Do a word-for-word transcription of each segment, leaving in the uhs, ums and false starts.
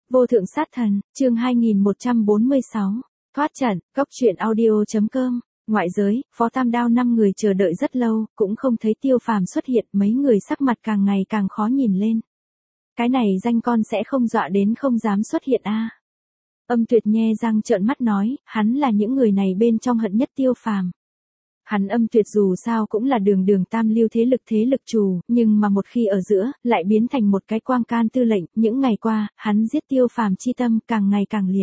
Vô thượng sát thần, chương hai nghìn một trăm bốn mươi sáu. Thoát trận, góc truyện audio.com. Ngoại giới, Phó Tam Đao năm người chờ đợi rất lâu, cũng không thấy Tiêu Phàm xuất hiện, mấy người sắc mặt càng ngày càng khó nhìn lên. Cái này danh con sẽ không dọa đến không dám xuất hiện a. À. Âm Tuyệt nhe răng trợn mắt nói, hắn là những người này bên trong hận nhất Tiêu Phàm. Hắn Âm Tuyệt dù sao cũng là đường đường tam lưu thế lực thế lực chủ, nhưng mà một khi ở giữa, lại biến thành một cái quang can tư lệnh, những ngày qua, hắn giết Tiêu Phàm chi tâm càng ngày càng liệt.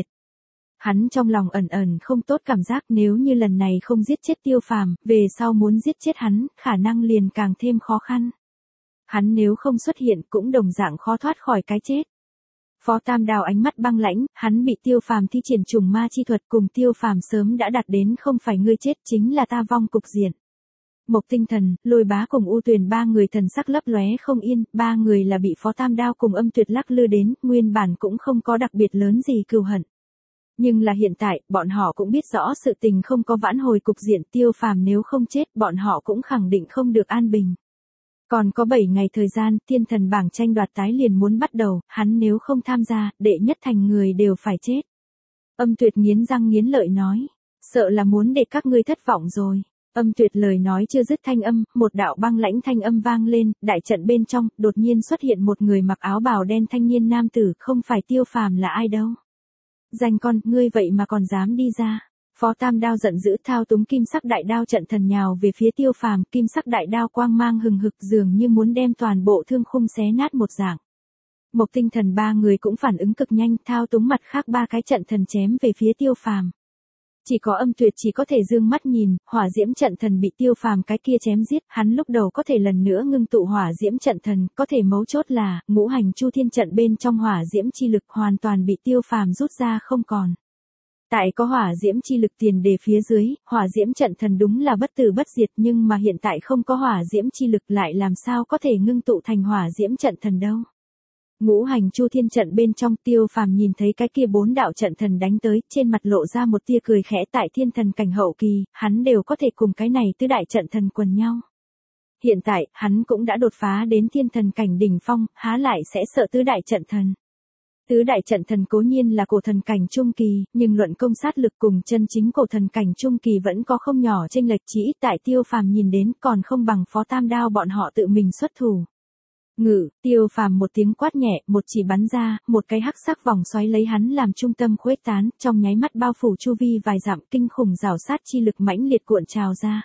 Hắn trong lòng ẩn ẩn không tốt cảm giác nếu như lần này không giết chết Tiêu Phàm, về sau muốn giết chết hắn, khả năng liền càng thêm khó khăn. Hắn nếu không xuất hiện cũng đồng dạng khó thoát khỏi cái chết. Phó Tam Đao ánh mắt băng lãnh, hắn bị Tiêu Phàm thi triển trùng ma chi thuật cùng Tiêu Phàm sớm đã đạt đến không phải ngươi chết chính là ta vong cục diện. Mộc Tinh Thần, Lôi Bá cùng U Tuyền ba người thần sắc lấp lóe không yên, ba người là bị Phó Tam Đao cùng Âm Tuyệt lắc lư đến, nguyên bản cũng không có đặc biệt lớn gì cừu hận. Nhưng là hiện tại, bọn họ cũng biết rõ sự tình không có vãn hồi cục diện, Tiêu Phàm nếu không chết, bọn họ cũng khẳng định không được an bình. Còn có bảy ngày thời gian, thiên thần bảng tranh đoạt tái liền muốn bắt đầu, hắn nếu không tham gia, đệ nhất thành người đều phải chết. Âm Tuyệt nghiến răng nghiến lợi nói, sợ là muốn để các ngươi thất vọng rồi. Âm Tuyệt lời nói chưa dứt thanh âm, một đạo băng lãnh thanh âm vang lên, đại trận bên trong, đột nhiên xuất hiện một người mặc áo bào đen thanh niên nam tử, không phải Tiêu Phàm là ai đâu. Danh con, ngươi vậy mà còn dám đi ra. Phó Tam Đao giận dữ thao túng kim sắc đại đao trận thần nhào về phía Tiêu Phàm, kim sắc đại đao quang mang hừng hực dường như muốn đem toàn bộ thương khung xé nát một dạng. Mộc Tinh Thần ba người cũng phản ứng cực nhanh, thao túng mặt khác ba cái trận thần chém về phía Tiêu Phàm. Chỉ có Âm Tuyệt chỉ có thể dương mắt nhìn, hỏa diễm trận thần bị Tiêu Phàm cái kia chém giết, hắn lúc đầu có thể lần nữa ngưng tụ hỏa diễm trận thần, có thể mấu chốt là, ngũ hành chu thiên trận bên trong hỏa diễm chi lực hoàn toàn bị Tiêu Phàm rút ra không còn. Tại có hỏa diễm chi lực tiền đề phía dưới, hỏa diễm trận thần đúng là bất tử bất diệt nhưng mà hiện tại không có hỏa diễm chi lực lại làm sao có thể ngưng tụ thành hỏa diễm trận thần đâu. Ngũ hành chu thiên trận bên trong Tiêu Phàm nhìn thấy cái kia bốn đạo trận thần đánh tới, trên mặt lộ ra một tia cười khẽ tại thiên thần cảnh hậu kỳ, hắn đều có thể cùng cái này tứ đại trận thần quần nhau. Hiện tại, hắn cũng đã đột phá đến thiên thần cảnh đỉnh phong, há lại sẽ sợ tứ đại trận thần. Tứ đại trận thần cố nhiên là cổ thần cảnh trung kỳ, nhưng luận công sát lực cùng chân chính cổ thần cảnh trung kỳ vẫn có không nhỏ chênh lệch, chỉ ít tại Tiêu Phàm nhìn đến còn không bằng Phó Tam Đao bọn họ tự mình xuất thủ. Ngự, Tiêu Phàm một tiếng quát nhẹ, một chỉ bắn ra, một cái hắc sắc vòng xoáy lấy hắn làm trung tâm khuếch tán, trong nháy mắt bao phủ chu vi vài dặm, kinh khủng rào sát chi lực mãnh liệt cuộn trào ra.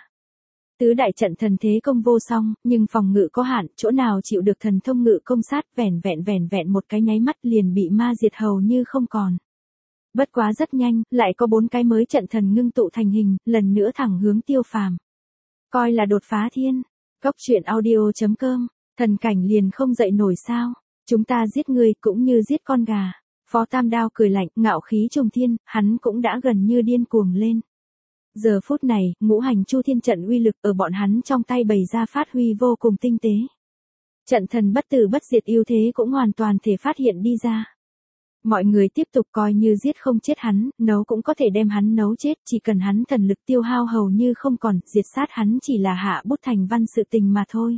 Tứ đại trận thần thế công vô song, nhưng phòng ngự có hạn, chỗ nào chịu được thần thông ngự công sát, vẻn vẹn vẻn vẹn một cái nháy mắt liền bị ma diệt hầu như không còn. Bất quá rất nhanh, lại có bốn cái mới trận thần ngưng tụ thành hình, lần nữa thẳng hướng Tiêu Phàm. Coi là đột phá thiên. Góc truyện audio.com. Thần cảnh liền không dậy nổi sao? Chúng ta giết ngươi cũng như giết con gà. Phó Tam Đao cười lạnh, ngạo khí trùng thiên, hắn cũng đã gần như điên cuồng lên. Giờ phút này, ngũ hành chu thiên trận uy lực ở bọn hắn trong tay bày ra phát huy vô cùng tinh tế. Trận thần bất tử bất diệt ưu thế cũng hoàn toàn thể phát hiện đi ra. Mọi người tiếp tục coi như giết không chết hắn, nấu cũng có thể đem hắn nấu chết, chỉ cần hắn thần lực tiêu hao hầu như không còn, diệt sát hắn chỉ là hạ bút thành văn sự tình mà thôi.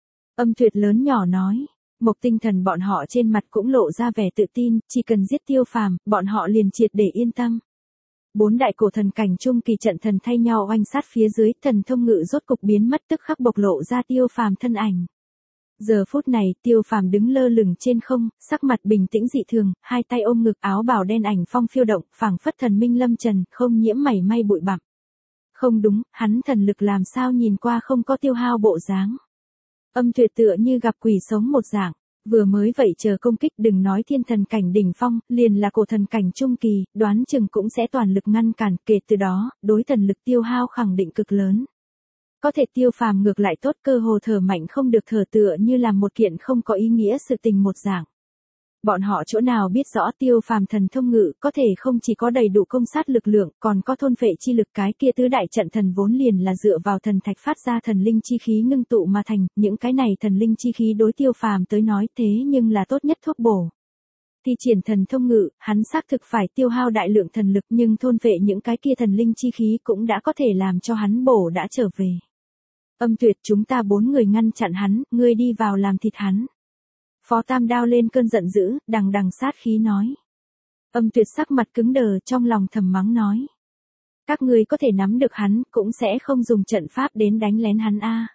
Âm Tuyệt lớn nhỏ nói, Mộc Tinh Thần bọn họ trên mặt cũng lộ ra vẻ tự tin, chỉ cần giết Tiêu Phàm, bọn họ liền triệt để yên tâm. Bốn đại cổ thần cảnh trung kỳ trận thần thay nhau oanh sát phía dưới, thần thông ngự rốt cục biến mất tức khắc bộc lộ ra Tiêu Phàm thân ảnh. Giờ phút này, Tiêu Phàm đứng lơ lửng trên không, sắc mặt bình tĩnh dị thường, hai tay ôm ngực, áo bào đen ảnh phong phiêu động, phảng phất thần minh lâm trần, không nhiễm mảy may bụi bặm. Không đúng, hắn thần lực làm sao nhìn qua không có tiêu hao bộ dáng. Âm Tuyệt tựa như gặp quỷ sống một dạng, vừa mới vậy chờ công kích, đừng nói thiên thần cảnh đỉnh phong, liền là cổ thần cảnh trung kỳ, đoán chừng cũng sẽ toàn lực ngăn cản, kể từ đó, đối thần lực tiêu hao khẳng định cực lớn. Có thể Tiêu Phàm ngược lại tốt, cơ hồ thở mạnh không được thở, tựa như làm một kiện không có ý nghĩa sự tình một dạng. Bọn họ chỗ nào biết rõ Tiêu Phàm thần thông ngự có thể không chỉ có đầy đủ công sát lực lượng, còn có thôn phệ chi lực, cái kia tứ đại trận thần vốn liền là dựa vào thần thạch phát ra thần linh chi khí ngưng tụ mà thành, những cái này thần linh chi khí đối Tiêu Phàm tới nói thế nhưng là tốt nhất thuốc bổ. Thi triển thần thông ngự, hắn xác thực phải tiêu hao đại lượng thần lực, nhưng thôn phệ những cái kia thần linh chi khí cũng đã có thể làm cho hắn bổ đã trở về. Âm Tuyệt, chúng ta bốn người ngăn chặn hắn, ngươi đi vào làm thịt hắn. Phó Tam Đao lên cơn giận dữ, đằng đằng sát khí nói. Âm Tuyệt sắc mặt cứng đờ, trong lòng thầm mắng nói. Các ngươi có thể nắm được hắn, cũng sẽ không dùng trận pháp đến đánh lén hắn a.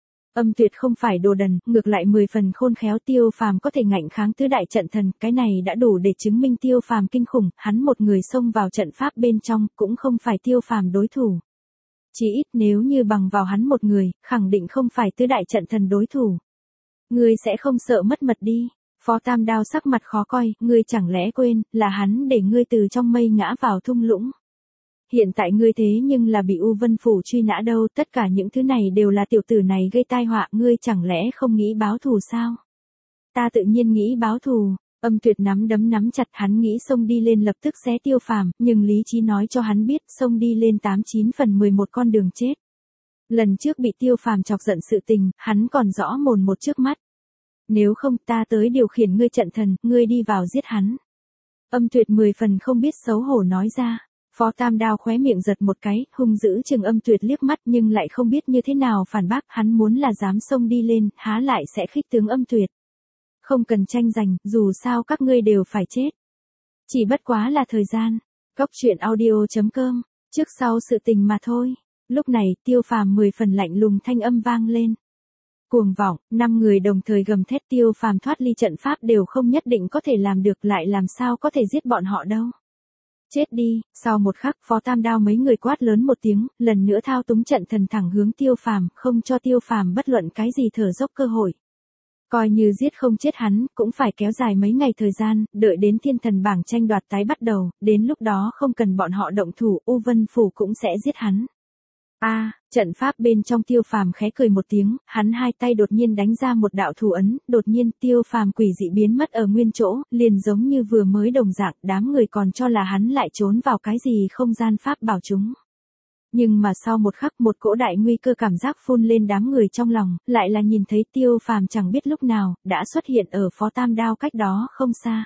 Âm Tuyệt không phải đồ đần, ngược lại mười phần khôn khéo. Tiêu Phàm có thể ngạnh kháng tứ đại trận thần, cái này đã đủ để chứng minh Tiêu Phàm kinh khủng, hắn một người xông vào trận pháp bên trong, cũng không phải Tiêu Phàm đối thủ. Chỉ ít nếu như bằng vào hắn một người, khẳng định không phải tứ đại trận thần đối thủ. Ngươi sẽ không sợ mất mật đi. Phó Tam Đao sắc mặt khó coi, ngươi chẳng lẽ quên, là hắn để ngươi từ trong mây ngã vào thung lũng. Hiện tại ngươi thế nhưng là bị U Vân Phủ truy nã đâu, tất cả những thứ này đều là tiểu tử này gây tai họa, ngươi chẳng lẽ không nghĩ báo thù sao? Ta tự nhiên nghĩ báo thù. Âm Tuyệt nắm đấm nắm chặt, hắn nghĩ xông đi lên lập tức xé Tiêu Phàm, nhưng lý trí nói cho hắn biết xông đi lên tám chín phần mười một con đường chết. Lần trước bị Tiêu Phàm chọc giận sự tình, hắn còn rõ mồn một trước mắt. Nếu không ta tới điều khiển ngươi trận thần, ngươi đi vào giết hắn. Âm Tuyệt mười phần không biết xấu hổ nói ra. Phó Tam Đao khóe miệng giật một cái, hung dữ chừng Âm Tuyệt liếc mắt nhưng lại không biết như thế nào phản bác, hắn muốn là dám xông đi lên, há lại sẽ khích tướng Âm Tuyệt. Không cần tranh giành, dù sao các ngươi đều phải chết. Chỉ bất quá là thời gian. Cóc truyện audio chấm com, trước sau sự tình mà thôi. Lúc này, Tiêu Phàm mười phần lạnh lùng thanh âm vang lên. Cuồng vọng, năm người đồng thời gầm thét. Tiêu Phàm thoát ly trận pháp đều không nhất định có thể làm được, lại làm sao có thể giết bọn họ đâu. Chết đi. Sau một khắc, Phó Tam Đao mấy người quát lớn một tiếng, lần nữa thao túng trận thần thẳng hướng Tiêu Phàm, không cho Tiêu Phàm bất luận cái gì thở dốc cơ hội. Coi như giết không chết hắn, cũng phải kéo dài mấy ngày thời gian, đợi đến thiên thần bảng tranh đoạt tái bắt đầu, đến lúc đó không cần bọn họ động thủ, U Vân Phủ cũng sẽ giết hắn. A, à, trận pháp bên trong Tiêu Phàm khẽ cười một tiếng, hắn hai tay đột nhiên đánh ra một đạo thủ ấn, đột nhiên Tiêu Phàm quỷ dị biến mất ở nguyên chỗ, liền giống như vừa mới đồng dạng, đám người còn cho là hắn lại trốn vào cái gì không gian pháp bảo chúng. Nhưng mà sau một khắc một cỗ đại nguy cơ cảm giác phun lên đám người trong lòng, lại là nhìn thấy Tiêu Phàm chẳng biết lúc nào, đã xuất hiện ở Phó Tam Đao cách đó không xa.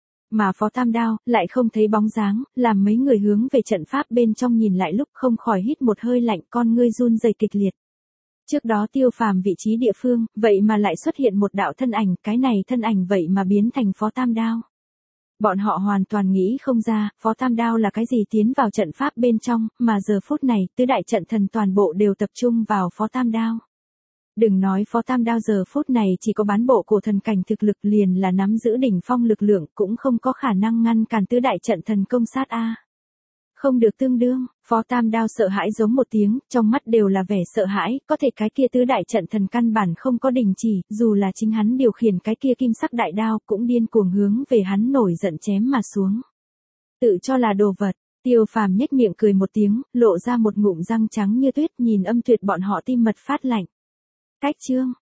Mà Phó Tam Đao, lại không thấy bóng dáng, làm mấy người hướng về trận pháp bên trong nhìn lại lúc không khỏi hít một hơi lạnh, con ngươi run rẩy kịch liệt. Trước đó Tiêu Phàm vị trí địa phương, vậy mà lại xuất hiện một đạo thân ảnh, cái này thân ảnh vậy mà biến thành Phó Tam Đao. Bọn họ hoàn toàn nghĩ không ra, Phó Tam Đao là cái gì tiến vào trận pháp bên trong, mà giờ phút này, tứ đại trận thần toàn bộ đều tập trung vào Phó Tam Đao. Đừng nói Phó Tam Đao giờ phút này chỉ có bán bộ cổ thần cảnh thực lực, liền là nắm giữ đỉnh phong lực lượng cũng không có khả năng ngăn cản tứ đại trận thần công sát a. Không được tương đương, Phó Tam Đao sợ hãi giống một tiếng, trong mắt đều là vẻ sợ hãi, có thể cái kia tứ đại trận thần căn bản không có đình chỉ, dù là chính hắn điều khiển cái kia kim sắc đại đao cũng điên cuồng hướng về hắn nổi giận chém mà xuống. Tự cho là đồ vật, Tiêu Phàm nhếch miệng cười một tiếng, lộ ra một ngụm răng trắng như tuyết, nhìn Âm Tuyệt bọn họ tim mật phát lạnh. Cách chương,